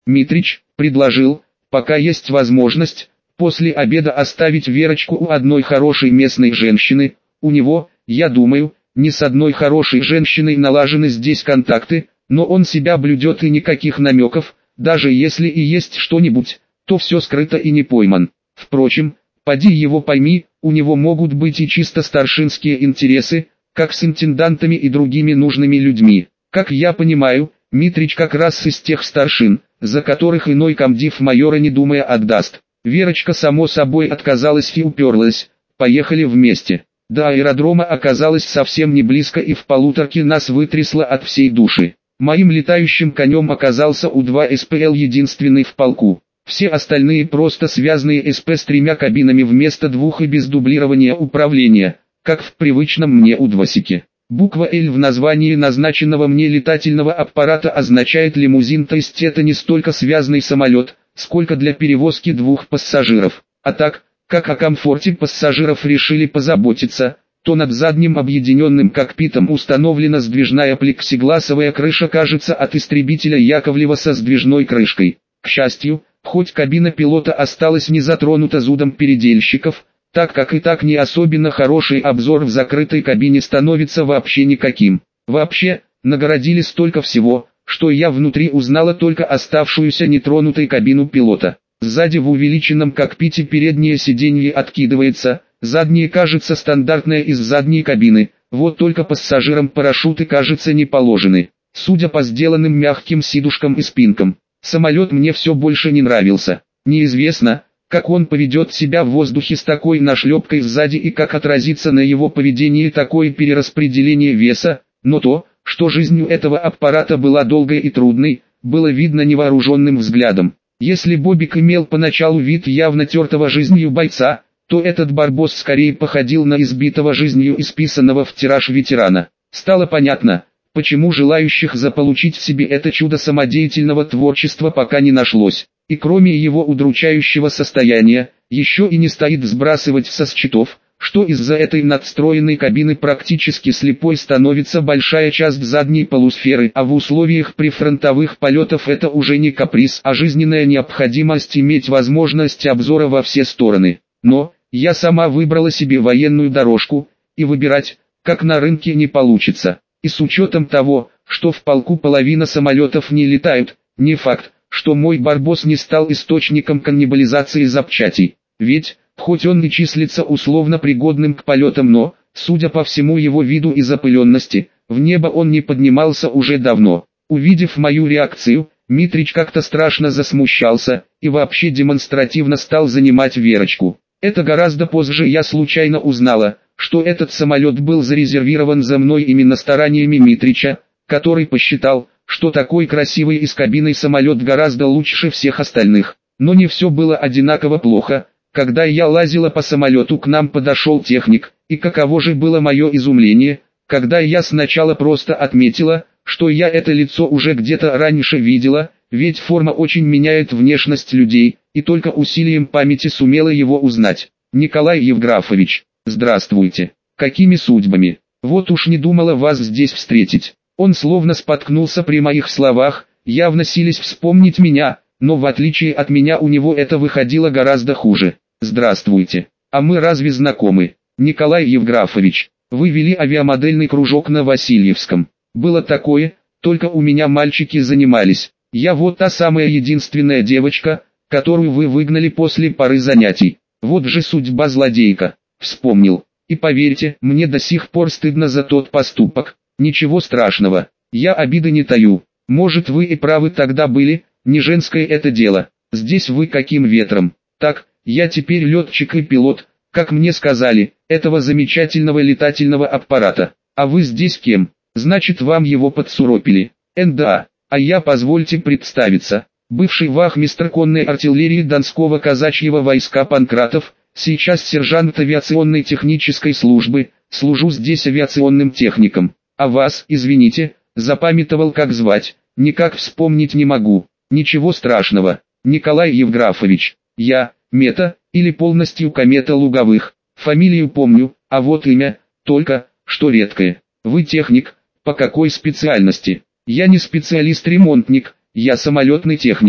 Митрич предложил, пока есть возможность, после обеда оставить Верочку у одной хорошей местной женщины. У него, я думаю, не с одной хорошей женщиной налажены здесь контакты, но он себя блюдет и никаких намеков, даже если и есть что-нибудь, то все скрыто и не пойман. Впрочем, поди его пойми, у него могут быть и чисто старшинские интересы, как с интендантами и другими нужными людьми. Как я понимаю, Митрич как раз из тех старшин, за которых иной комдив майора не думая отдаст. Верочка само собой отказалась и уперлась, поехали вместе. До аэродрома оказалось совсем не близко и в полуторке нас вытрясло от всей души. Моим летающим конем оказался У-2 СПЛ, единственный в полку. Все остальные просто связанные СП с 3 кабинами вместо 2 и без дублирования управления, как в привычном мне У-2-сике. Буква «Л» в названии назначенного мне летательного аппарата означает лимузин, то есть это не столько связанный самолет, сколько для перевозки 2 пассажиров. А так, как о комфорте пассажиров решили позаботиться, то над задним объединенным кокпитом установлена сдвижная плексигласовая крыша, кажется, от истребителя Яковлева со сдвижной крышкой. К счастью, хоть кабина пилота осталась не затронута зудом передельщиков, так как и так не особенно хороший обзор в закрытой кабине становится вообще никаким. Вообще, нагородили столько всего, что я внутри узнала только оставшуюся нетронутой кабину пилота. Сзади в увеличенном кокпите переднее сиденье откидывается, заднее кажется стандартное из задней кабины, вот только пассажирам парашюты, кажется, не положены. Судя по сделанным мягким сидушкам и спинкам, самолет мне все больше не нравился. Неизвестно, как он поведет себя в воздухе с такой нашлепкой сзади и как отразится на его поведении такое перераспределение веса, но то, что жизнь у этого аппарата была долгой и трудной, было видно невооруженным взглядом. Если Бобик имел поначалу вид явно тертого жизнью бойца, то этот барбос скорее походил на избитого жизнью и списанного в тираж ветерана. Стало понятно, почему желающих заполучить в себе это чудо самодеятельного творчества пока не нашлось. И кроме его удручающего состояния, еще и не стоит сбрасывать со счетов, что из-за этой надстроенной кабины практически слепой становится большая часть задней полусферы, а в условиях прифронтовых полетов это уже не каприз, а жизненная необходимость иметь возможность обзора во все стороны. Но, я сама выбрала себе военную дорожку, и выбирать, как на рынке, не получится. И с учетом того, что в полку половина самолетов не летают, не факт, что мой барбос не стал источником каннибализации запчастей. Ведь, хоть он и числится условно пригодным к полетам, но, судя по всему его виду и запыленности, в небо он не поднимался уже давно. Увидев мою реакцию, Митрич как-то страшно засмущался, и вообще демонстративно стал занимать Верочку. Это гораздо позже я случайно узнала, что этот самолет был зарезервирован за мной именно стараниями Митрича, который посчитал, что такой красивый и с кабиной самолет гораздо лучше всех остальных. Но не все было одинаково плохо. Когда я лазила по самолету, к нам подошел техник, и каково же было мое изумление, когда я сначала просто отметила, что я это лицо уже где-то раньше видела, ведь форма очень меняет внешность людей, и только усилием памяти сумела его узнать. Николай Евграфович, здравствуйте. Какими судьбами? Вот уж не думала вас здесь встретить. Он словно споткнулся при моих словах, явно силясь вспомнить меня, но в отличие от меня у него это выходило гораздо хуже. Здравствуйте. А мы разве знакомы? Николай Евграфович, вы вели авиамодельный кружок на Васильевском. Было такое, только у меня мальчики занимались. Я вот та самая единственная девочка, которую вы выгнали после пары занятий. Вот же судьба злодейка. Вспомнил. И поверьте, мне до сих пор стыдно за тот поступок. Ничего страшного, я обиды не таю. Может, вы и правы тогда были, не женское это дело. Здесь вы каким ветром? Так, я теперь летчик и пилот, как мне сказали, этого замечательного летательного аппарата. А вы здесь кем? Значит, вам его подсуропили. НДА. А я, позвольте представиться, бывший вахмистр конной артиллерии Донского казачьего войска Панкратов, сейчас сержант авиационной технической службы, служу здесь авиационным техником. А вас, извините, запамятовал как звать, никак вспомнить не могу. Ничего страшного, Николай Евграфович. Я, Мета, или полностью Комета Луговых. Фамилию помню, а вот имя, только, что редкое. Вы техник, по какой специальности? Я не специалист-ремонтник, я самолетный техник.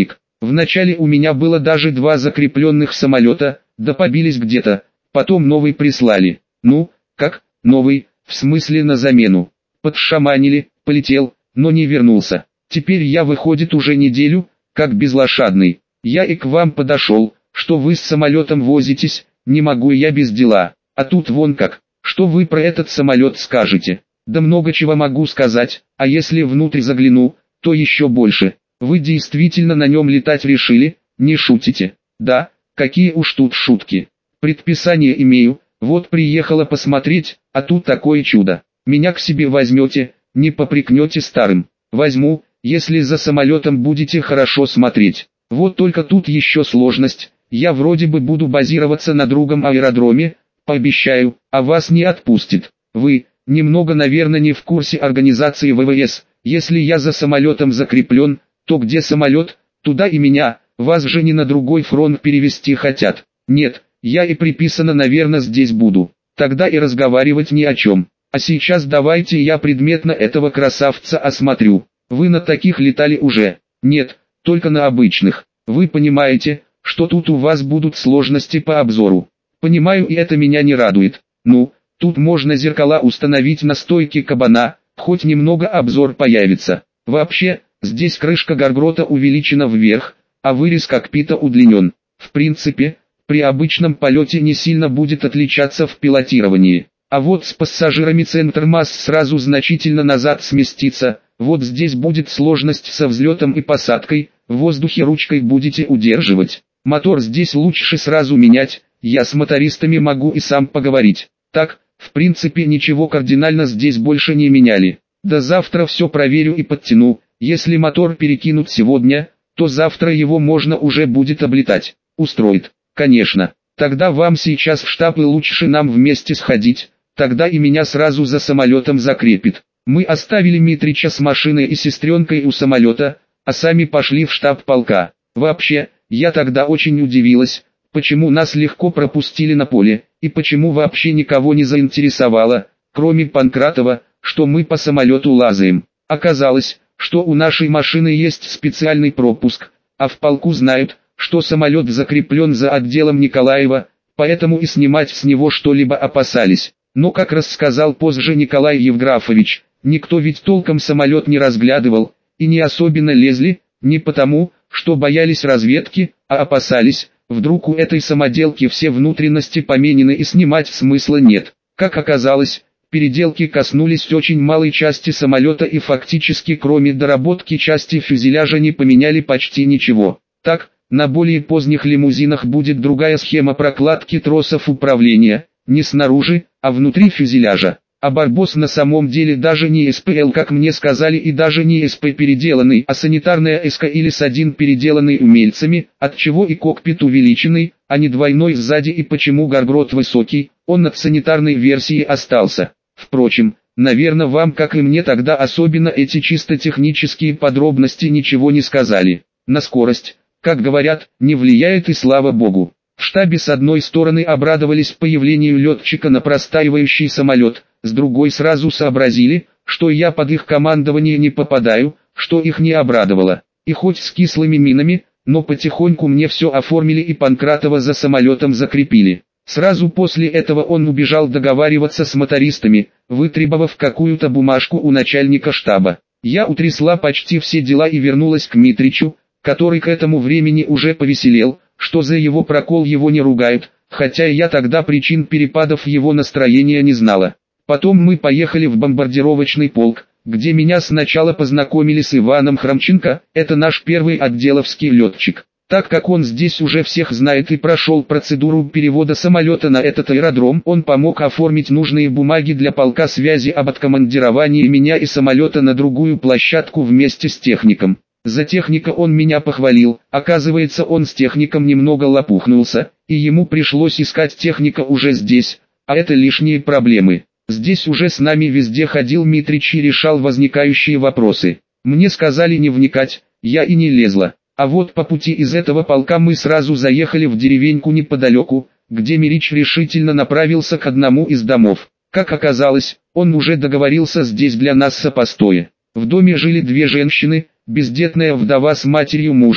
Вначале у меня было даже 2 закрепленных самолета, да побились где-то, потом новый прислали. Ну, как, новый, в смысле на замену. Подшаманили, полетел, но не вернулся. Теперь я выходит уже неделю, как безлошадный. Я и к вам подошел, что вы с самолетом возитесь, не могу я без дела. А тут вон как, что вы про этот самолет скажете? Да много чего могу сказать, а если внутрь загляну, то еще больше. Вы действительно на нем летать решили, не шутите? Да, какие уж тут шутки. Предписание имею, вот приехала посмотреть, а тут такое чудо. Меня к себе возьмете, не попрекнете старым. Возьму, если за самолетом будете хорошо смотреть. Вот только тут еще сложность. Я вроде бы буду базироваться на другом аэродроме, пообещаю, а вас не отпустит. Вы, немного наверное не в курсе организации ВВС. Если я за самолетом закреплен, то где самолет, туда и меня, вас же не на другой фронт перевести хотят. Нет, я и приписано наверное здесь буду. Тогда и разговаривать ни о чем. А сейчас давайте я предметно этого красавца осмотрю. Вы на таких летали уже? Нет, только на обычных. Вы понимаете, что тут у вас будут сложности по обзору. Понимаю, и это меня не радует. Ну, тут можно зеркала установить на стойке кабана, хоть немного обзор появится. Вообще, здесь крышка гаргрота увеличена вверх, а вырез кокпита удлинен. В принципе, при обычном полете не сильно будет отличаться в пилотировании. А вот с пассажирами центр масс сразу значительно назад сместится. Вот здесь будет сложность со взлетом и посадкой, в воздухе ручкой будете удерживать. Мотор здесь лучше сразу менять, я с мотористами могу и сам поговорить. Так, в принципе ничего кардинально здесь больше не меняли. До завтра все проверю и подтяну, если мотор перекинут сегодня, то завтра его можно уже будет облетать. Устроит, конечно. Тогда вам сейчас в штаб и лучше нам вместе сходить, тогда и меня сразу за самолетом закрепит. Мы оставили Митрича с машиной и сестренкой у самолета, а сами пошли в штаб полка. Вообще, я тогда очень удивилась, почему нас легко пропустили на поле, и почему вообще никого не заинтересовало, кроме Панкратова, что мы по самолету лазаем. Оказалось, что у нашей машины есть специальный пропуск, а в полку знают, что самолет закреплен за отделом Николаева, поэтому и снимать с него что-либо опасались. Но как рассказал позже Николай Евграфович, никто ведь толком самолет не разглядывал, и не особенно лезли, не потому, что боялись разведки, а опасались, вдруг у этой самоделки все внутренности поменены и снимать смысла нет. Как оказалось, переделки коснулись очень малой части самолета и фактически кроме доработки части фюзеляжа не поменяли почти ничего. Так, на более поздних лимузинах будет другая схема прокладки тросов управления, не снаружи, а внутри фюзеляжа. А Барбос на самом деле даже не СПЛ, как мне сказали, и даже не СП переделанный, а санитарная СК или СА-1 переделанный умельцами, отчего и кокпит увеличенный, а не двойной сзади, и почему гаргрот высокий, он от санитарной версии остался. Впрочем, наверное вам, как и мне тогда, особенно эти чисто технические подробности ничего не сказали. На скорость, как говорят, не влияет, и слава богу. В штабе с одной стороны обрадовались появлению летчика на простаивающий самолет, с другой сразу сообразили, что я под их командование не попадаю, что их не обрадовало. И хоть с кислыми минами, но потихоньку мне все оформили и Панкратова за самолетом закрепили. Сразу после этого он убежал договариваться с мотористами, вытребовав какую-то бумажку у начальника штаба. Я утрясла почти все дела и вернулась к Митричу, который к этому времени уже повеселел, что за его прокол его не ругают, хотя я тогда причин перепадов его настроения не знала. Потом мы поехали в бомбардировочный полк, где меня сначала познакомили с Иваном Хромченко, это наш первый отделовский летчик. Так как он здесь уже всех знает и прошел процедуру перевода самолета на этот аэродром, он помог оформить нужные бумаги для полка связи об откомандировании меня и самолета на другую площадку вместе с техником. За техника он меня похвалил, оказывается он с техником немного лопухнулся, и ему пришлось искать техника уже здесь, а это лишние проблемы. Здесь уже с нами везде ходил Митрич и решал возникающие вопросы. Мне сказали не вникать, я и не лезла. А вот по пути из этого полка мы сразу заехали в деревеньку неподалеку, где Мирич решительно направился к одному из домов. Как оказалось, он уже договорился здесь для нас о постое. В доме жили две женщины, бездетная вдова с матерью мужа,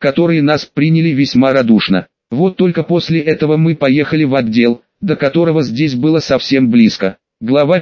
которые нас приняли весьма радушно. Вот только после этого мы поехали в отдел, до которого здесь было совсем близко. Глава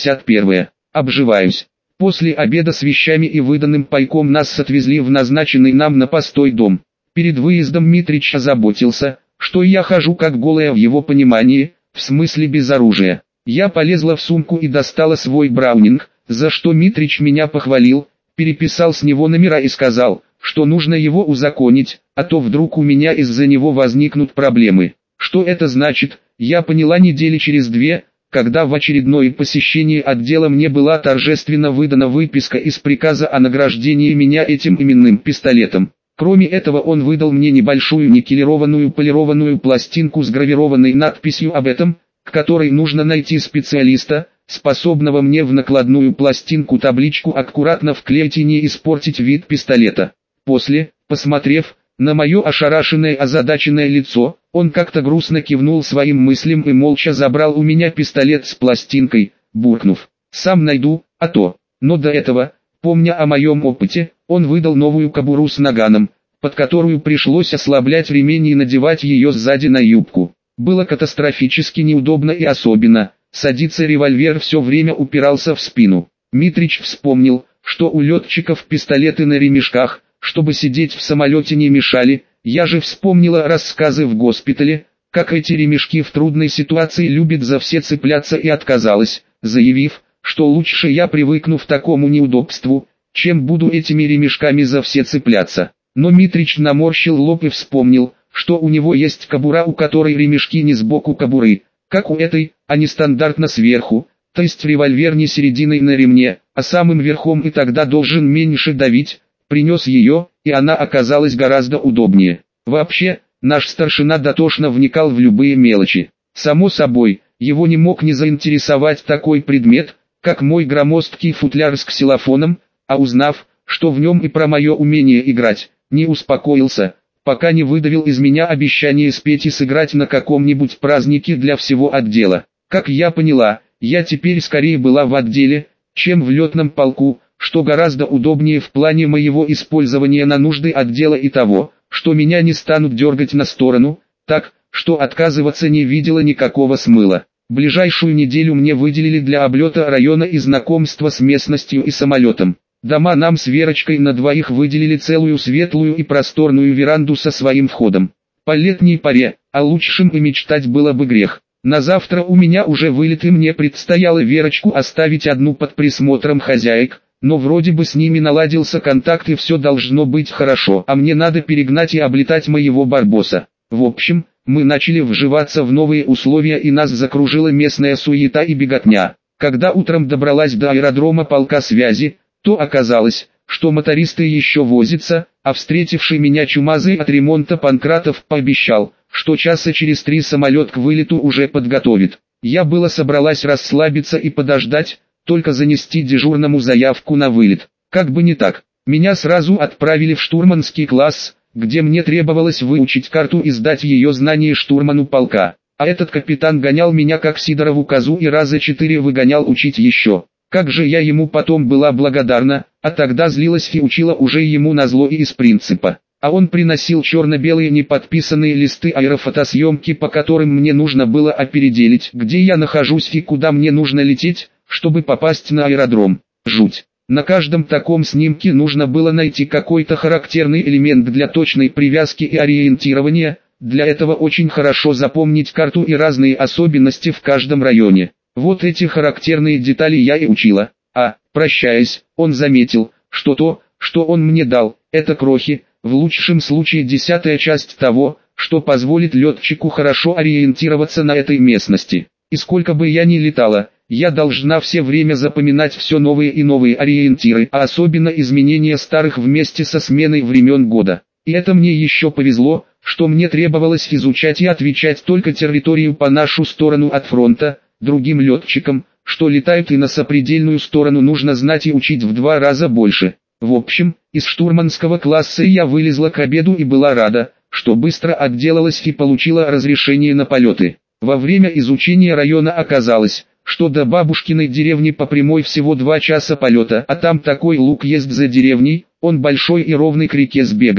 51. Обживаюсь. После обеда с вещами и выданным пайком нас отвезли в назначенный нам на постой дом. Перед выездом Митрич озаботился, что я хожу как голая в его понимании, в смысле без оружия. Я полезла в сумку и достала свой браунинг, за что Митрич меня похвалил, переписал с него номера и сказал, что нужно его узаконить, а то вдруг у меня из-за него возникнут проблемы. Что это значит, я поняла недели через 2, когда в очередное посещение отдела мне была торжественно выдана выписка из приказа о награждении меня этим именным пистолетом. Кроме этого он выдал мне небольшую никелированную полированную пластинку с гравированной надписью об этом, к которой нужно найти специалиста, способного мне в накладную пластинку табличку аккуратно вклеить и не испортить вид пистолета. После, посмотрев на мое ошарашенное озадаченное лицо, он как-то грустно кивнул своим мыслям и молча забрал у меня пистолет с пластинкой, буркнув: «Сам найду, а то». Но до этого, помня о моем опыте, он выдал новую кобуру с наганом, под которую пришлось ослаблять ремень и надевать ее сзади на юбку. Было катастрофически неудобно и особенно, садиться револьвер все время упирался в спину. Митрич вспомнил, что у летчиков пистолеты на ремешках, чтобы сидеть в самолете не мешали. Я же вспомнила рассказы в госпитале, как эти ремешки в трудной ситуации любят за все цепляться, и отказалась, заявив, что лучше я привыкну к такому неудобству, чем буду этими ремешками за все цепляться. Но Митрич наморщил лоб и вспомнил, что у него есть кобура, у которой ремешки не сбоку кобуры, как у этой, а не стандартно сверху, то есть револьвер не серединой на ремне, а самым верхом, и тогда должен меньше давить. Принес ее, и она оказалась гораздо удобнее. Вообще, наш старшина дотошно вникал в любые мелочи. Само собой, его не мог не заинтересовать такой предмет, как мой громоздкий футляр с ксилофоном, а узнав, что в нем и про мое умение играть, не успокоился, пока не выдавил из меня обещание спеть и сыграть на каком-нибудь празднике для всего отдела. Как я поняла, я теперь скорее была в отделе, чем в летном полку, что гораздо удобнее в плане моего использования на нужды отдела и того, что меня не станут дергать на сторону, так, что отказываться не видела никакого смысла. Ближайшую неделю мне выделили для облета района и знакомства с местностью и самолетом. Дома нам с Верочкой на двоих выделили целую светлую и просторную веранду со своим входом. По летней паре, о лучшем и мечтать было бы грех. На завтра у меня уже вылет, и мне предстояло Верочку оставить одну под присмотром хозяек, но вроде бы с ними наладился контакт и все должно быть хорошо, а мне надо перегнать и облетать моего барбоса. В общем, мы начали вживаться в новые условия, и нас закружила местная суета и беготня. Когда утром добралась до аэродрома полка связи, то оказалось, что мотористы еще возятся, а встретивший меня чумазый от ремонта Панкратов пообещал, что часа через 3 самолет к вылету уже подготовит. Я было собралась расслабиться и подождать, только занести дежурному заявку на вылет. Как бы не так, меня сразу отправили в штурманский класс, где мне требовалось выучить карту и сдать ее знание штурману полка. А этот капитан гонял меня как Сидорову козу и раза 4 выгонял учить еще. Как же я ему потом была благодарна, а тогда злилась и учила уже ему назло и из принципа. А он приносил черно-белые неподписанные листы аэрофотосъемки, по которым мне нужно было определить, где я нахожусь и куда мне нужно лететь, чтобы попасть на аэродром. Жуть. На каждом таком снимке нужно было найти какой-то характерный элемент для точной привязки и ориентирования. Для этого очень хорошо запомнить карту и разные особенности в каждом районе. Вот эти характерные детали я и учила. А, прощаясь, он заметил, что то, что он мне дал, это крохи, в лучшем случае 10-я часть того, что позволит летчику хорошо ориентироваться на этой местности. И сколько бы я ни летала, я должна все время запоминать все новые и новые ориентиры, а особенно изменения старых вместе со сменой времен года. И это мне еще повезло, что мне требовалось изучать и отвечать только территорию по нашу сторону от фронта. Другим летчикам, что летают и на сопредельную сторону, нужно знать и учить в 2 раза больше. В общем, из штурманского класса я вылезла к обеду и была рада, что быстро отделалась и получила разрешение на полеты. Во время изучения района оказалось, что до бабушкиной деревни по прямой всего 2 часа полета, а там такой луг есть за деревней, он большой и ровный, к реке сбегает.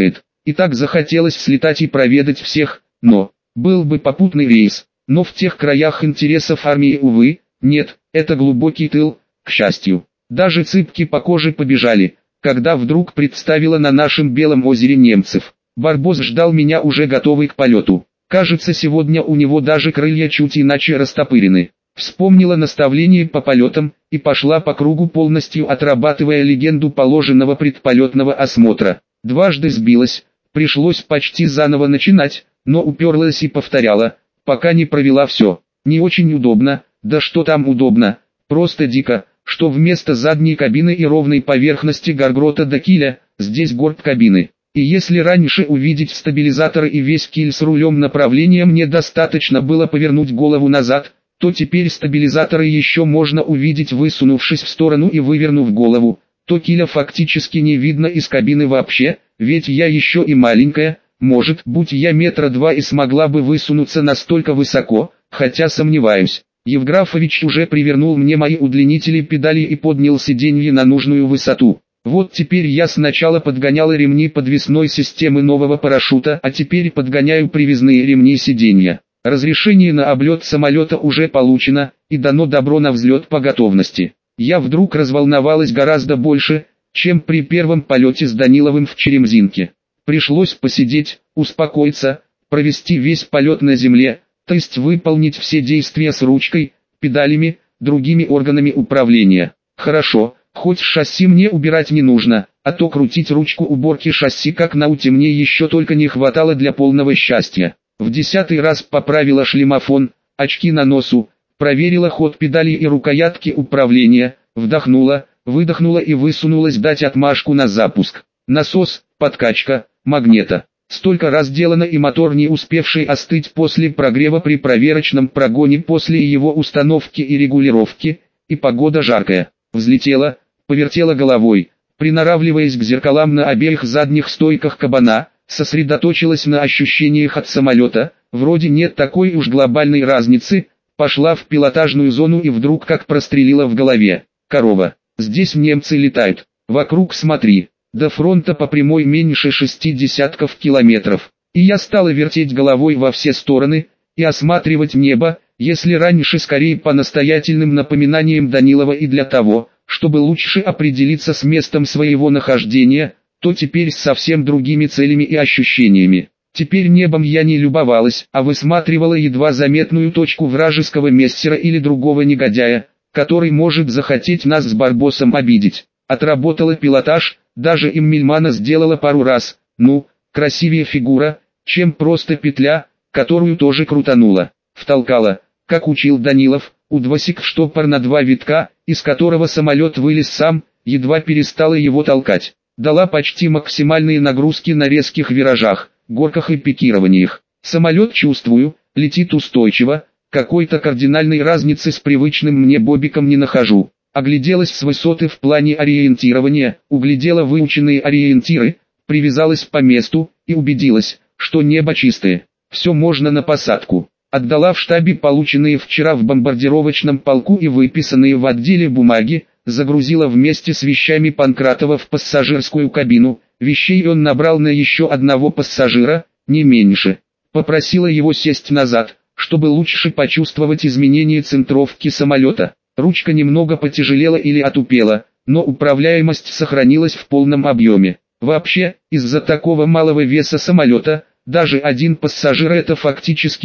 И так захотелось слетать и проведать всех, но, был бы попутный рейс, но в тех краях интересов армии, увы, нет, это глубокий тыл, к счастью. Даже цыпки по коже побежали, когда вдруг представила на нашем Белом озере немцев. Барбос ждал меня уже готовый к полету. Кажется, сегодня у него даже крылья чуть иначе растопырены. Вспомнила наставление по полетам и пошла по кругу, полностью отрабатывая легенду положенного предполетного осмотра. Дважды сбилась, пришлось почти заново начинать, но уперлась и повторяла, пока не провела все. Не очень удобно, да что там удобно, просто дико, что вместо задней кабины и ровной поверхности гаргрота до киля, здесь горб кабины. И если раньше увидеть стабилизаторы и весь киль с рулем направления мне достаточно было повернуть голову назад, то теперь стабилизаторы еще можно увидеть, высунувшись в сторону и вывернув голову, то киля фактически не видно из кабины вообще, ведь я еще и маленькая, может, будь я 2 метра и смогла бы высунуться настолько высоко, хотя сомневаюсь. Евграфович уже привернул мне мои удлинители педали и поднял сиденье на нужную высоту. Вот теперь я сначала подгоняла ремни подвесной системы нового парашюта, а теперь подгоняю привязные ремни сиденья. Разрешение на облет самолета уже получено, и дано добро на взлет по готовности. Я вдруг разволновалась гораздо больше, чем при первом полете с Даниловым в Черемзинке. Пришлось посидеть, успокоиться, провести весь полет на земле, то есть выполнить все действия с ручкой, педалями, другими органами управления. Хорошо, хоть шасси мне убирать не нужно, а то крутить ручку уборки шасси как на уте мне еще только не хватало для полного счастья. В 10-й раз поправила шлемофон, очки на носу, проверила ход педали и рукоятки управления, вдохнула, выдохнула и высунулась дать отмашку на запуск. Насос, подкачка, магнета. Столько раз делано, и мотор, не успевший остыть после прогрева при проверочном прогоне после его установки и регулировки, и погода жаркая. Взлетела, повертела головой, приноравливаясь к зеркалам на обеих задних стойках кабана, сосредоточилась на ощущениях от самолета, вроде нет такой уж глобальной разницы, пошла в пилотажную зону и вдруг как прострелила в голове. Корова, здесь немцы летают, вокруг смотри. До фронта по прямой меньше 60 километров. И я стала вертеть головой во все стороны и осматривать небо, если раньше скорее по настоятельным напоминаниям Данилова и для того, чтобы лучше определиться с местом своего нахождения, то теперь с совсем другими целями и ощущениями. Теперь небом я не любовалась, а высматривала едва заметную точку вражеского мессера или другого негодяя, который может захотеть нас с Барбосом обидеть. Отработала пилотаж, даже Иммельмана сделала пару раз, ну, красивее фигура, чем просто петля, которую тоже крутанула. Втолкала, как учил Данилов, удвосик в штопор на 2 витка, из которого самолет вылез сам, едва перестала его толкать. Дала почти максимальные нагрузки на резких виражах, горках и пикированиях. Самолет, чувствую, летит устойчиво, какой-то кардинальной разницы с привычным мне бобиком не нахожу. Огляделась с высоты в плане ориентирования, углядела выученные ориентиры, привязалась по месту и убедилась, что небо чистое. Все можно на посадку. Отдала в штабе полученные вчера в бомбардировочном полку и выписанные в отделе бумаги, загрузила вместе с вещами Панкратова в пассажирскую кабину. Вещей он набрал на еще одного пассажира, не меньше. Попросила его сесть назад, чтобы лучше почувствовать изменение центровки самолета. Ручка немного потяжелела или отупела, но управляемость сохранилась в полном объеме. Вообще, из-за такого малого веса самолета, даже один пассажир — это фактически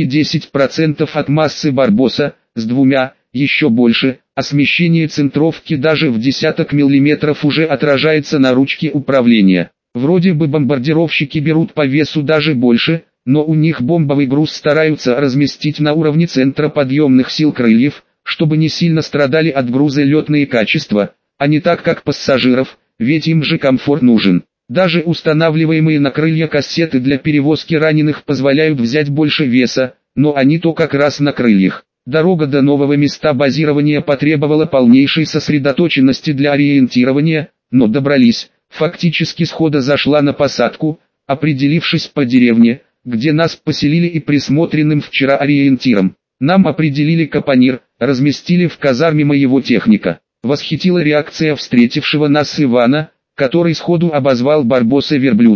10% от массы Барбоса, с 2, еще больше, а смещение центровки даже в десяток миллиметров уже отражается на ручке управления. Вроде бы бомбардировщики берут по весу даже больше, но у них бомбовый груз стараются разместить на уровне центра подъемных сил крыльев, чтобы не сильно страдали от груза летные качества, а не так как пассажиров, ведь им же комфорт нужен. Даже устанавливаемые на крылья кассеты для перевозки раненых позволяют взять больше веса, но они то как раз на крыльях. Дорога до нового места базирования потребовала полнейшей сосредоточенности для ориентирования, но добрались, фактически схода зашла на посадку, определившись по деревне, где нас поселили и присмотренным вчера ориентиром. Нам определили капонир, разместили в казарме моего техника. Восхитила реакция встретившего нас Ивана, который сходу обозвал Барбоса верблюдом.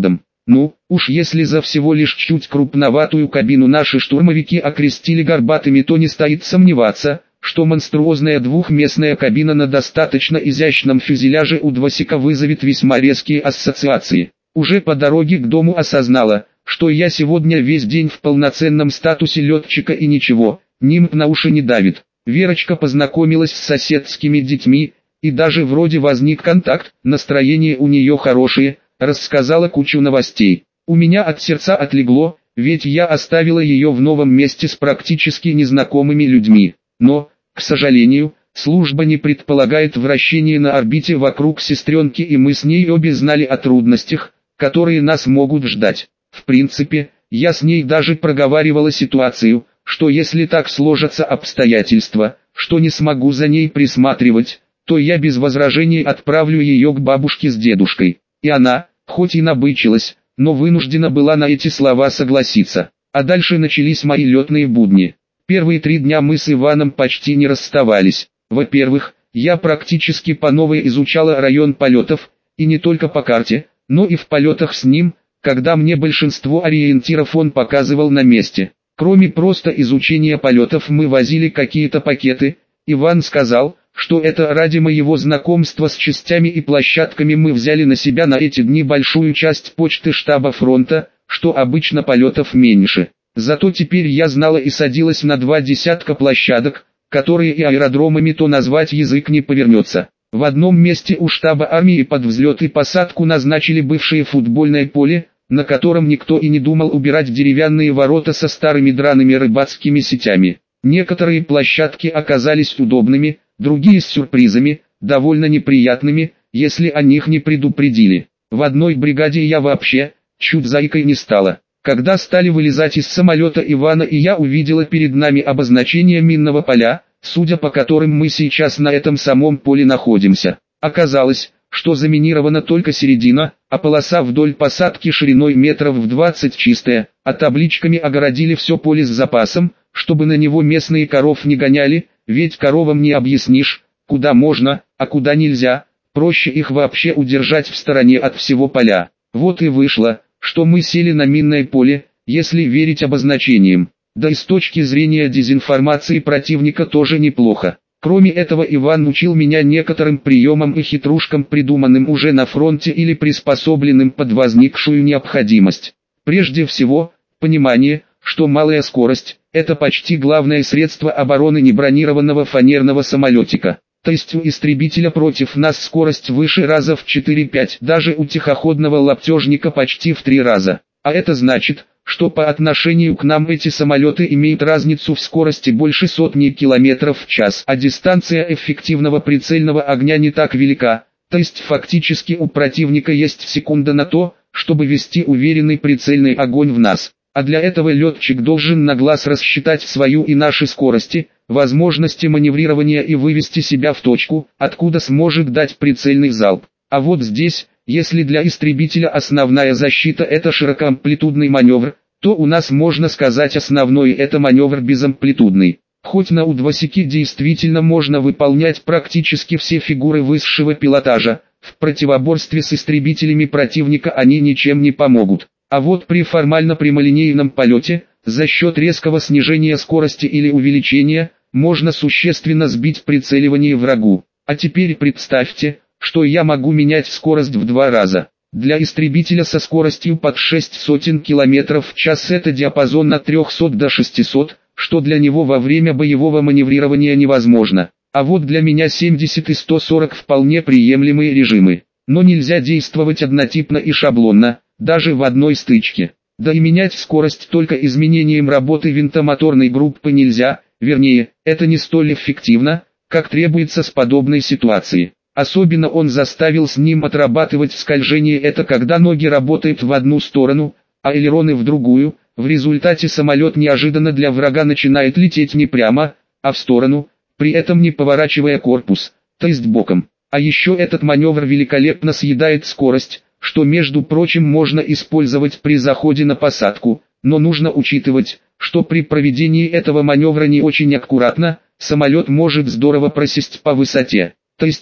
Ну, уж если за всего лишь чуть крупноватую кабину наши штурмовики окрестили горбатыми, то не стоит сомневаться, что монструозная двухместная кабина на достаточно изящном фюзеляже у Двосика вызовет весьма резкие ассоциации. Уже по дороге к дому осознала, что я сегодня весь день в полноценном статусе летчика и ничего, нимб на уши не давит. Верочка познакомилась с соседскими детьми, и даже вроде возник контакт, настроение у нее хорошее, рассказала кучу новостей. У меня от сердца отлегло, ведь я оставила ее в новом месте с практически незнакомыми людьми. Но, к сожалению, служба не предполагает вращение на орбите вокруг сестренки, и мы с ней обе знали о трудностях, которые нас могут ждать. В принципе, я с ней даже проговаривала ситуацию, что если так сложатся обстоятельства, что не смогу за ней присматривать, то я без возражений отправлю ее к бабушке с дедушкой. И она, хоть и набычилась, но вынуждена была на эти слова согласиться. А дальше начались мои летные будни. Первые 3 дня мы с Иваном почти не расставались. Во-первых, я практически по новой изучала район полетов, и не только по карте, но и в полетах с ним, когда мне большинство ориентиров он показывал на месте. Кроме просто изучения полетов мы возили какие-то пакеты. Иван сказал, что это ради моего знакомства с частями и площадками мы взяли на себя на эти дни большую часть почты штаба фронта, что обычно полетов меньше. Зато теперь я знала и садилась на 2 десятка площадок, которые и аэродромами то назвать язык не повернется. В одном месте у штаба армии под взлет и посадку назначили бывшее футбольное поле, на котором никто и не думал убирать деревянные ворота со старыми драными рыбацкими сетями. Некоторые площадки оказались удобными, другие с сюрпризами, довольно неприятными, если о них не предупредили. В одной бригаде я вообще чуть заикой не стала. Когда стали вылезать из самолета Ивана и я увидела перед нами обозначение минного поля, судя по которым мы сейчас на этом самом поле находимся. Оказалось, что заминирована только середина, а полоса вдоль посадки шириной метров в 20 чистая, а табличками огородили все поле с запасом, чтобы на него местные коров не гоняли, ведь коровам не объяснишь, куда можно, а куда нельзя, проще их вообще удержать в стороне от всего поля. Вот и вышло, что мы сели на минное поле, если верить обозначениям. Да и с точки зрения дезинформации противника тоже неплохо. Кроме этого, Иван учил меня некоторым приемам и хитрушкам, придуманным уже на фронте или приспособленным под возникшую необходимость. Прежде всего, понимание, что малая скорость – это почти главное средство обороны небронированного фанерного самолетика. То есть у истребителя против нас скорость выше раза в 4-5, даже у тихоходного лаптежника почти в 3 раза. А это значит, что по отношению к нам эти самолеты имеют разницу в скорости больше сотни километров в час, а дистанция эффективного прицельного огня не так велика, то есть фактически у противника есть секунда на то, чтобы вести уверенный прицельный огонь в нас. А для этого летчик должен на глаз рассчитать свою и наши скорости, возможности маневрирования и вывести себя в точку, откуда сможет дать прицельный залп. А вот здесь, если для истребителя основная защита это широкоамплитудный маневр, то у нас можно сказать основной это маневр безамплитудный. Хоть на У-2 действительно можно выполнять практически все фигуры высшего пилотажа, в противоборстве с истребителями противника они ничем не помогут. А вот при формально прямолинейном полете, за счет резкого снижения скорости или увеличения, можно существенно сбить прицеливание врагу. А теперь представьте, что я могу менять скорость в 2 раза. Для истребителя со скоростью под 0,06 км в час это диапазон от 300 до 600, что для него во время боевого маневрирования невозможно. А вот для меня 70 и 140 вполне приемлемые режимы. Но нельзя действовать однотипно и шаблонно, даже в одной стычке. Да и менять скорость только изменением работы винтомоторной группы нельзя, вернее, это не столь эффективно, как требуется с подобной ситуацией. Особенно он заставил с ним отрабатывать скольжение, это когда ноги работают в одну сторону, а элероны в другую, в результате самолет неожиданно для врага начинает лететь не прямо, а в сторону, при этом не поворачивая корпус, то есть боком. А еще этот маневр великолепно съедает скорость, что между прочим можно использовать при заходе на посадку, но нужно учитывать, что при проведении этого маневра не очень аккуратно, самолет может здорово просесть по высоте. То есть,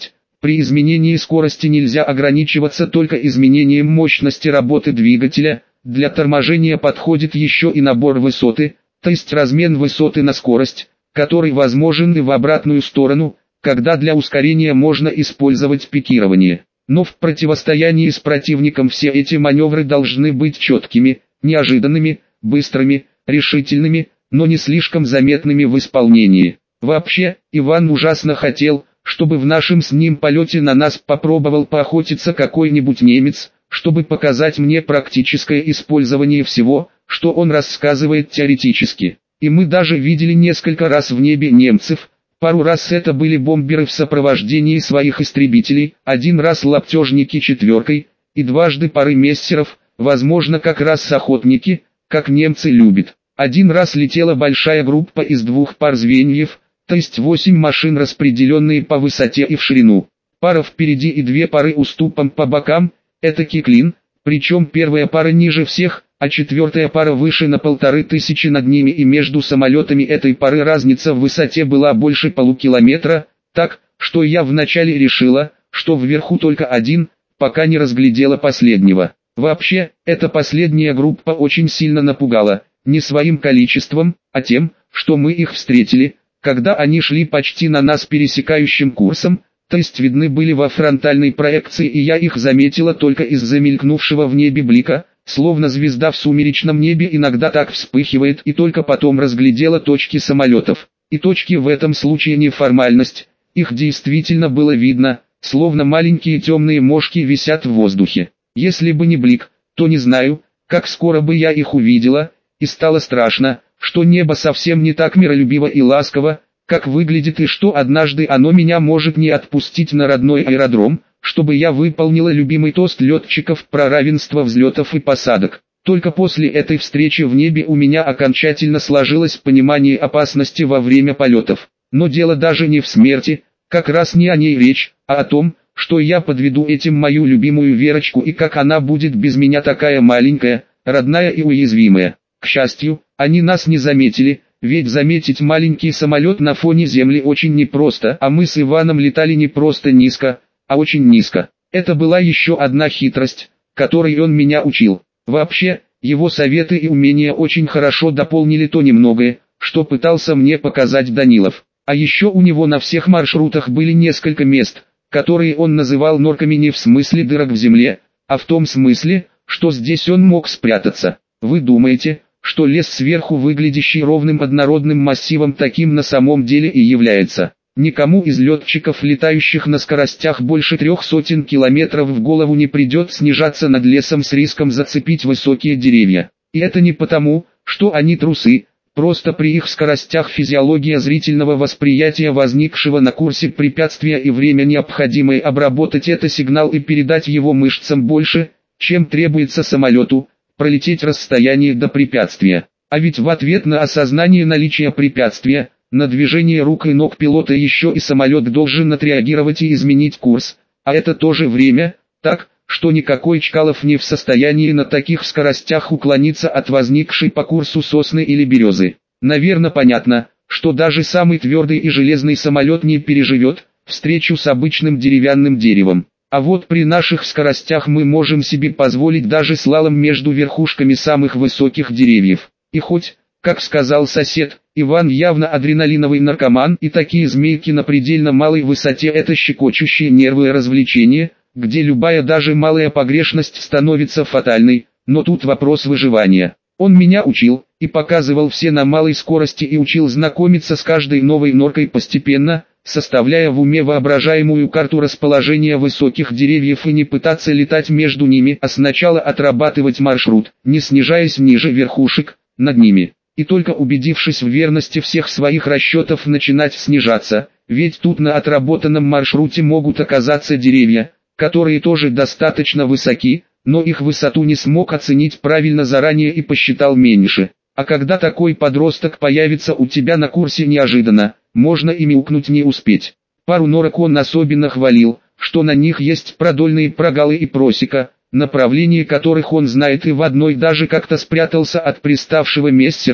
При изменении скорости нельзя ограничиваться только изменением мощности работы двигателя, для торможения подходит еще и набор высоты, то есть размен высоты на скорость, который возможен и в обратную сторону, когда для ускорения можно использовать пикирование. Но в противостоянии с противником все эти маневры должны быть четкими, неожиданными, быстрыми, решительными, но не слишком заметными в исполнении. Вообще, Иван ужасно хотел, чтобы в нашем с ним полете на нас попробовал поохотиться какой-нибудь немец, чтобы показать мне практическое использование всего, что он рассказывает теоретически. И мы даже видели несколько раз в небе немцев. Пару раз это были бомберы в сопровождении своих истребителей, один раз лаптежники четверкой, и дважды пары мессеров, возможно как раз охотники, как немцы любят. Один раз летела большая группа из 2 пар звеньев, то есть 8 машин, распределенные по высоте и в ширину. Пара впереди и 2 пары уступом по бокам, это киклин, причем первая пара ниже всех, а 4-я пара выше на 1500 над ними, и между самолетами этой пары разница в высоте была больше полукилометра, так, что я вначале решила, что вверху только один, пока не разглядела последнего. Вообще, эта последняя группа очень сильно напугала, не своим количеством, а тем, что мы их встретили, когда они шли почти на нас пересекающим курсом, то есть видны были во фронтальной проекции, и я их заметила только из-за мелькнувшего в небе блика, словно звезда в сумеречном небе иногда так вспыхивает, и только потом разглядела точки самолетов. И точки в этом случае не формальность, их действительно было видно, словно маленькие темные мошки висят в воздухе. Если бы не блик, то не знаю, как скоро бы я их увидела, и стало страшно, что небо совсем не так миролюбиво и ласково, как выглядит, и что однажды оно меня может не отпустить на родной аэродром, чтобы я выполнила любимый тост летчиков про равенство взлетов и посадок. Только после этой встречи в небе у меня окончательно сложилось понимание опасности во время полетов. Но дело даже не в смерти, как раз не о ней речь, а о том, что я подведу этим мою любимую Верочку, и как она будет без меня такая маленькая, родная и уязвимая. К счастью, они нас не заметили, ведь заметить маленький самолет на фоне земли очень непросто, а мы с Иваном летали не просто низко, а очень низко. Это была еще одна хитрость, которой он меня учил. Вообще, его советы и умения очень хорошо дополнили то немногое, что пытался мне показать Данилов. А еще у него на всех маршрутах были несколько мест, которые он называл норками, не в смысле дырок в земле, а в том смысле, что здесь он мог спрятаться. Вы думаете, что лес сверху выглядящий ровным однородным массивом таким на самом деле и является? Никому из летчиков, летающих на скоростях больше 300 километров, в голову не придет снижаться над лесом с риском зацепить высокие деревья. И это не потому, что они трусы, просто при их скоростях физиология зрительного восприятия возникшего на курсе препятствия и время, необходимое обработать это сигнал и передать его мышцам, больше, чем требуется самолету, пролететь расстояние до препятствия. А ведь в ответ на осознание наличия препятствия, на движение рук и ног пилота еще и самолет должен отреагировать и изменить курс, а это тоже время, так, что никакой Чкалов не в состоянии на таких скоростях уклониться от возникшей по курсу сосны или березы. Наверное, понятно, что даже самый твердый и железный самолет не переживет встречу с обычным деревянным деревом. А вот при наших скоростях мы можем себе позволить даже слалом между верхушками самых высоких деревьев. И хоть, как сказал сосед, Иван явно адреналиновый наркоман, и такие змейки на предельно малой высоте — это щекочущее нервы развлечение, где любая даже малая погрешность становится фатальной, но тут вопрос выживания. Он меня учил, и показывал все на малой скорости, и учил знакомиться с каждой новой норкой постепенно, составляя в уме воображаемую карту расположения высоких деревьев и не пытаться летать между ними, а сначала отрабатывать маршрут, не снижаясь ниже верхушек, над ними. И только убедившись в верности всех своих расчетов, начинать снижаться, ведь тут на отработанном маршруте могут оказаться деревья, которые тоже достаточно высоки, но их высоту не смог оценить правильно заранее и посчитал меньше. А когда такой подросток появится у тебя на курсе неожиданно, можно и мяукнуть не успеть. Пару норок он особенно хвалил, что на них есть продольные прогалы и просека, направление которых он знает, и в одной даже как-то спрятался от приставшего мессера,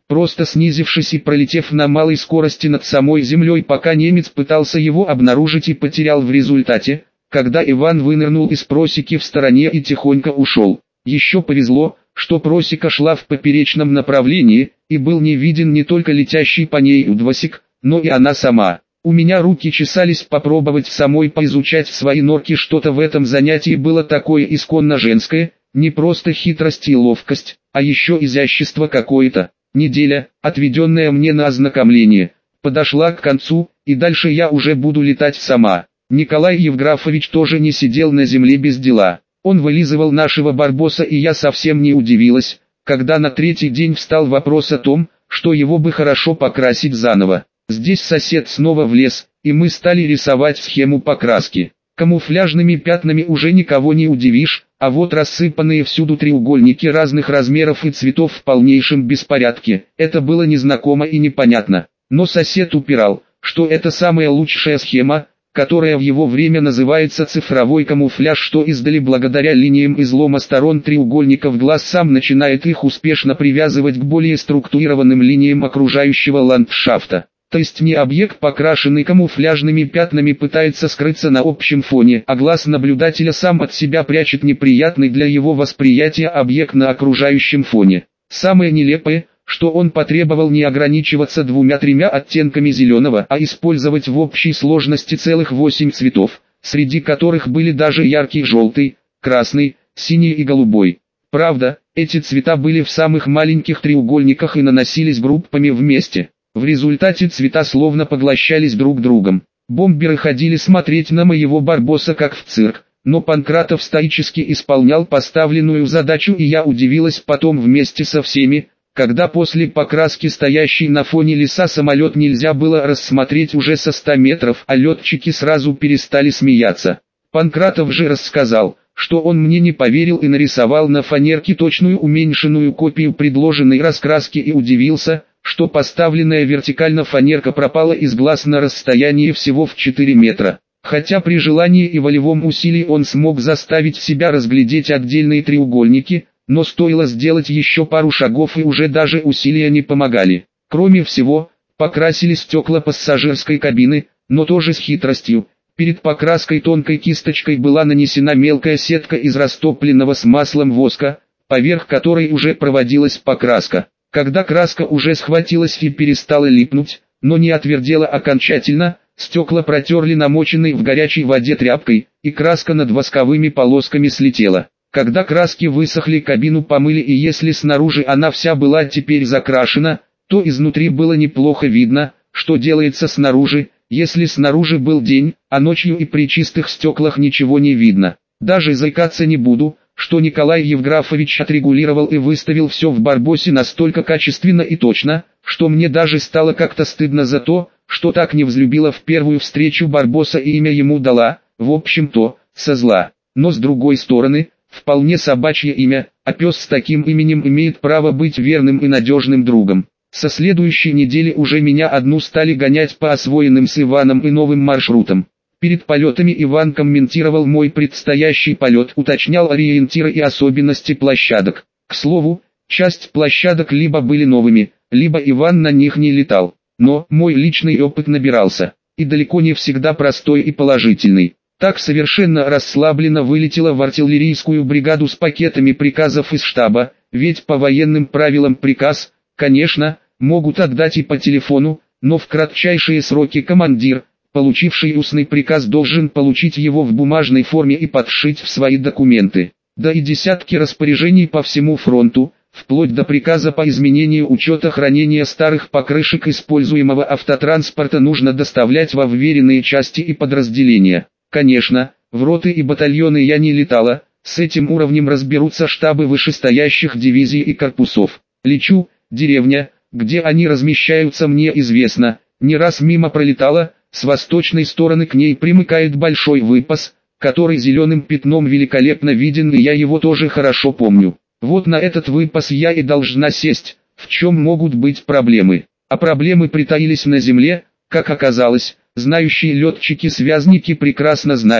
просто снизившись и пролетев на малой скорости над самой землей, пока немец пытался его обнаружить и потерял в результате, когда Иван вынырнул из просеки в стороне и тихонько ушел. Еще повезло, что просека шла в поперечном направлении, и был не виден не только летящий по ней удвосик, но и она сама. У меня руки чесались попробовать самой поизучать в свои норки. Что-то в этом занятии было такое исконно женское, не просто хитрость и ловкость, а еще изящество какое-то. Неделя, отведенная мне на ознакомление, подошла к концу, и дальше я уже буду летать сама. Николай Евграфович тоже не сидел на земле без дела. Он вылизывал нашего барбоса, и я совсем не удивилась, когда на третий день встал вопрос о том, что его бы хорошо покрасить заново. Здесь сосед снова влез, и мы стали рисовать схему покраски. Камуфляжными пятнами уже никого не удивишь, а вот рассыпанные всюду треугольники разных размеров и цветов в полнейшем беспорядке, это было незнакомо и непонятно. Но сосед упирал, что это самая лучшая схема, которая в его время называется цифровой камуфляж, что издали благодаря линиям излома сторон треугольников глаз сам начинает их успешно привязывать к более структурированным линиям окружающего ландшафта. То есть не объект, покрашенный камуфляжными пятнами, пытается скрыться на общем фоне, а глаз наблюдателя сам от себя прячет неприятный для его восприятия объект на окружающем фоне. Самое нелепое, что он потребовал не ограничиваться 2-3 оттенками зеленого, а использовать в общей сложности целых 8 цветов, среди которых были даже яркий желтый, красный, синий и голубой. Правда, эти цвета были в самых маленьких треугольниках и наносились группами вместе. В результате цвета словно поглощались друг другом. Бомберы ходили смотреть на моего барбоса как в цирк, но Панкратов стоически исполнял поставленную задачу, и я удивилась потом вместе со всеми, когда после покраски стоящий на фоне леса самолет нельзя было рассмотреть уже со 100 метров, а летчики сразу перестали смеяться. Панкратов же рассказал, что он мне не поверил и нарисовал на фанерке точную уменьшенную копию предложенной раскраски, и удивился, что поставленная вертикально фанерка пропала из глаз на расстоянии всего в 4 метра. Хотя при желании и волевом усилии он смог заставить себя разглядеть отдельные треугольники, но стоило сделать еще пару шагов, и уже даже усилия не помогали. Кроме всего, покрасили стекла пассажирской кабины, но тоже с хитростью. Перед покраской тонкой кисточкой была нанесена мелкая сетка из растопленного с маслом воска, поверх которой уже проводилась покраска. Когда краска уже схватилась и перестала липнуть, но не отвердела окончательно, стекла протерли намоченной в горячей воде тряпкой, и краска над восковыми полосками слетела. Когда краски высохли, кабину помыли, и если снаружи она вся была теперь закрашена, то изнутри было неплохо видно, что делается снаружи. Если снаружи был день, а ночью и при чистых стеклах ничего не видно. Даже заикаться не буду, что Николай Евграфович отрегулировал и выставил все в барбосе настолько качественно и точно, что мне даже стало как-то стыдно за то, что так не взлюбила в первую встречу барбоса и имя ему дала, в общем-то, со зла. Но с другой стороны, вполне собачье имя, а пес с таким именем имеет право быть верным и надежным другом. Со следующей недели уже меня одну стали гонять по освоенным с Иваном и новым маршрутам. Перед полетами Иван комментировал мой предстоящий полет, уточнял ориентиры и особенности площадок. К слову, часть площадок либо были новыми, либо Иван на них не летал. Но мой личный опыт набирался, и далеко не всегда простой и положительный. Так совершенно расслабленно вылетела в артиллерийскую бригаду с пакетами приказов из штаба, ведь по военным правилам приказ, конечно, могут отдать и по телефону, но в кратчайшие сроки командир, получивший устный приказ, должен получить его в бумажной форме и подшить в свои документы. Да и десятки распоряжений по всему фронту, вплоть до приказа по изменению учета хранения старых покрышек используемого автотранспорта, нужно доставлять во вверенные части и подразделения. Конечно, в роты и батальоны я не летала, с этим уровнем разберутся штабы вышестоящих дивизий и корпусов. Лечу, деревня, где они размещаются, мне известно, не раз мимо пролетала. С восточной стороны к ней примыкает большой выпас, который зеленым пятном великолепно виден, и я его тоже хорошо помню. Вот на этот выпас я и должна сесть. В чем могут быть проблемы? А проблемы притаились на земле, как оказалось. Знающие летчики-связники прекрасно знают,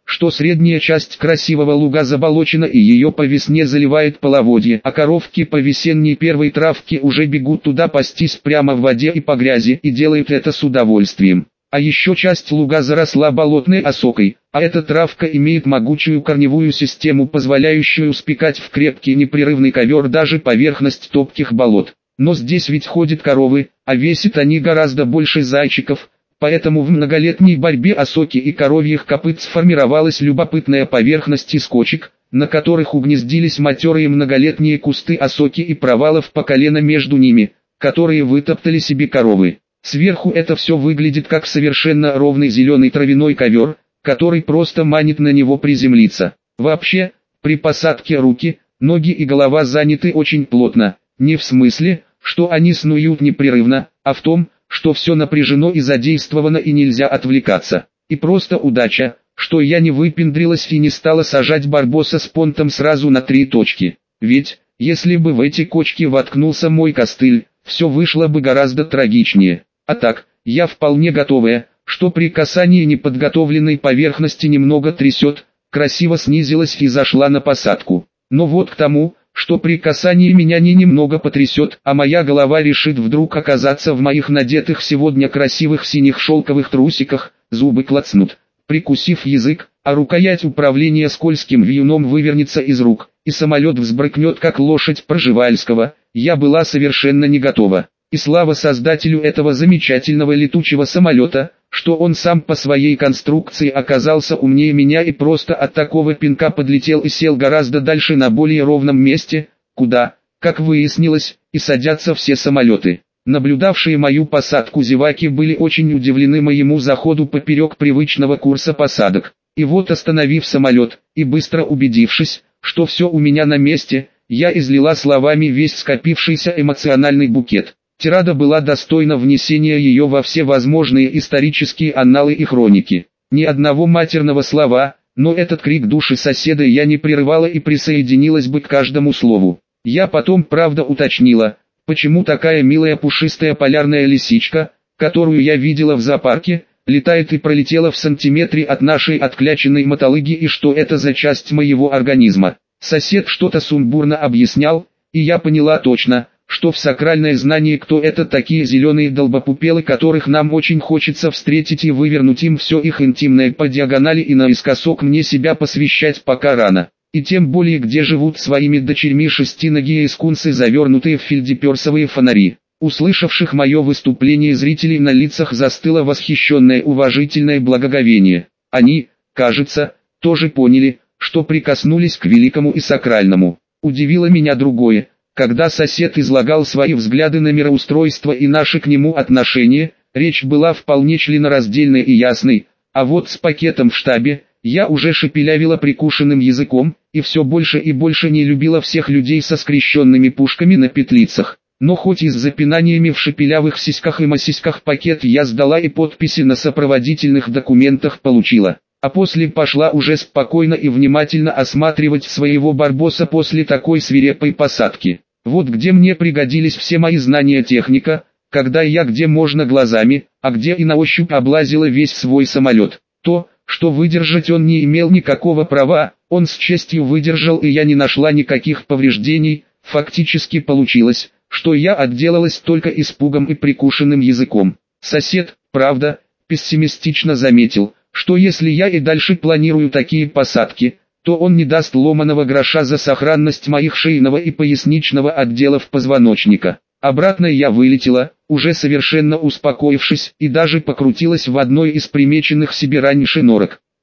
что средняя часть красивого луга заболочена и ее по весне заливает половодье, а коровки по весенней первой травке уже бегут туда пастись прямо в воде и по грязи и делают это с удовольствием. А еще часть луга заросла болотной осокой, а эта травка имеет могучую корневую систему, позволяющую спекать в крепкий непрерывный ковер даже поверхность топких болот. Но здесь ведь ходят коровы, а весят они гораздо больше зайчиков, поэтому в многолетней борьбе осоки и коровьих копыт сформировалась любопытная поверхность из кочек, на которых угнездились матерые многолетние кусты осоки и провалов по колено между ними, которые вытоптали себе коровы. Сверху это все выглядит как совершенно ровный зеленый травяной ковер, который просто манит на него приземлиться. Вообще, при посадке руки, ноги и голова заняты очень плотно, не в смысле, что они снуют непрерывно, а в том, что все напряжено и задействовано и нельзя отвлекаться. И просто удача, что я не выпендрилась и не стала сажать барбоса с понтом сразу на 3 точки. Ведь, если бы в эти кочки воткнулся мой костыль, все вышло бы гораздо трагичнее. А так, я вполне готовая, что при касании неподготовленной поверхности немного трясет, красиво снизилась и зашла на посадку. Но вот к тому, что при касании меня не немного потрясет, а моя голова решит вдруг оказаться в моих надетых сегодня красивых синих шелковых трусиках, зубы клацнут, прикусив язык, а рукоять управления скользким вьюном вывернется из рук, и самолет взбрыкнет как лошадь Пржевальского. Я была совершенно не готова. И слава создателю этого замечательного летучего самолета, что он сам по своей конструкции оказался умнее меня и просто от такого пинка подлетел и сел гораздо дальше на более ровном месте, куда, как выяснилось, и садятся все самолеты. Наблюдавшие мою посадку зеваки были очень удивлены моему заходу поперек привычного курса посадок. И вот, остановив самолет, и быстро убедившись, что все у меня на месте, я излила словами весь скопившийся эмоциональный букет. Тирада была достойна внесения ее во все возможные исторические анналы и хроники. Ни одного матерного слова, но этот крик души соседа я не прерывала и присоединилась бы к каждому слову. Я потом правда уточнила, почему такая милая пушистая полярная лисичка, которую я видела в зоопарке, летает и пролетела в сантиметре от нашей откляченной мотолыги и что это за часть моего организма. Сосед что-то сумбурно объяснял, и я поняла точно, что в сакральное знание кто это такие зеленые долбопупелы, которых нам очень хочется встретить и вывернуть им все их интимное по диагонали и наискосок мне себя посвящать пока рано. И тем более где живут своими дочерьми шестиногие скунсы, завернутые в фельдеперсовые фонари. Услышавших мое выступление зрителей на лицах застыло восхищенное уважительное благоговение. Они, кажется, тоже поняли, что прикоснулись к великому и сакральному. Удивило меня другое. Когда сосед излагал свои взгляды на мироустройство и наши к нему отношения, речь была вполне членораздельной и ясной, а вот с пакетом в штабе, я уже шепелявила прикушенным языком, и все больше и больше не любила всех людей со скрещенными пушками на петлицах. Но хоть и с запинаниями в шепелявых сиськах и масиськах пакет я сдала и подписи на сопроводительных документах получила. А после пошла уже спокойно и внимательно осматривать своего барбоса после такой свирепой посадки. Вот где мне пригодились все мои знания техника, когда я где можно глазами, а где и на ощупь облазила весь свой самолет. То, что выдержать он не имел никакого права, он с честью выдержал и я не нашла никаких повреждений. Фактически получилось, что я отделалась только испугом и прикушенным языком. Сосед, правда, пессимистично заметил, что если я и дальше планирую такие посадки, то он не даст ломаного гроша за сохранность моих шейного и поясничного отделов позвоночника. Обратно я вылетела, уже совершенно успокоившись, и даже покрутилась в одной из примеченных себе раньше норок.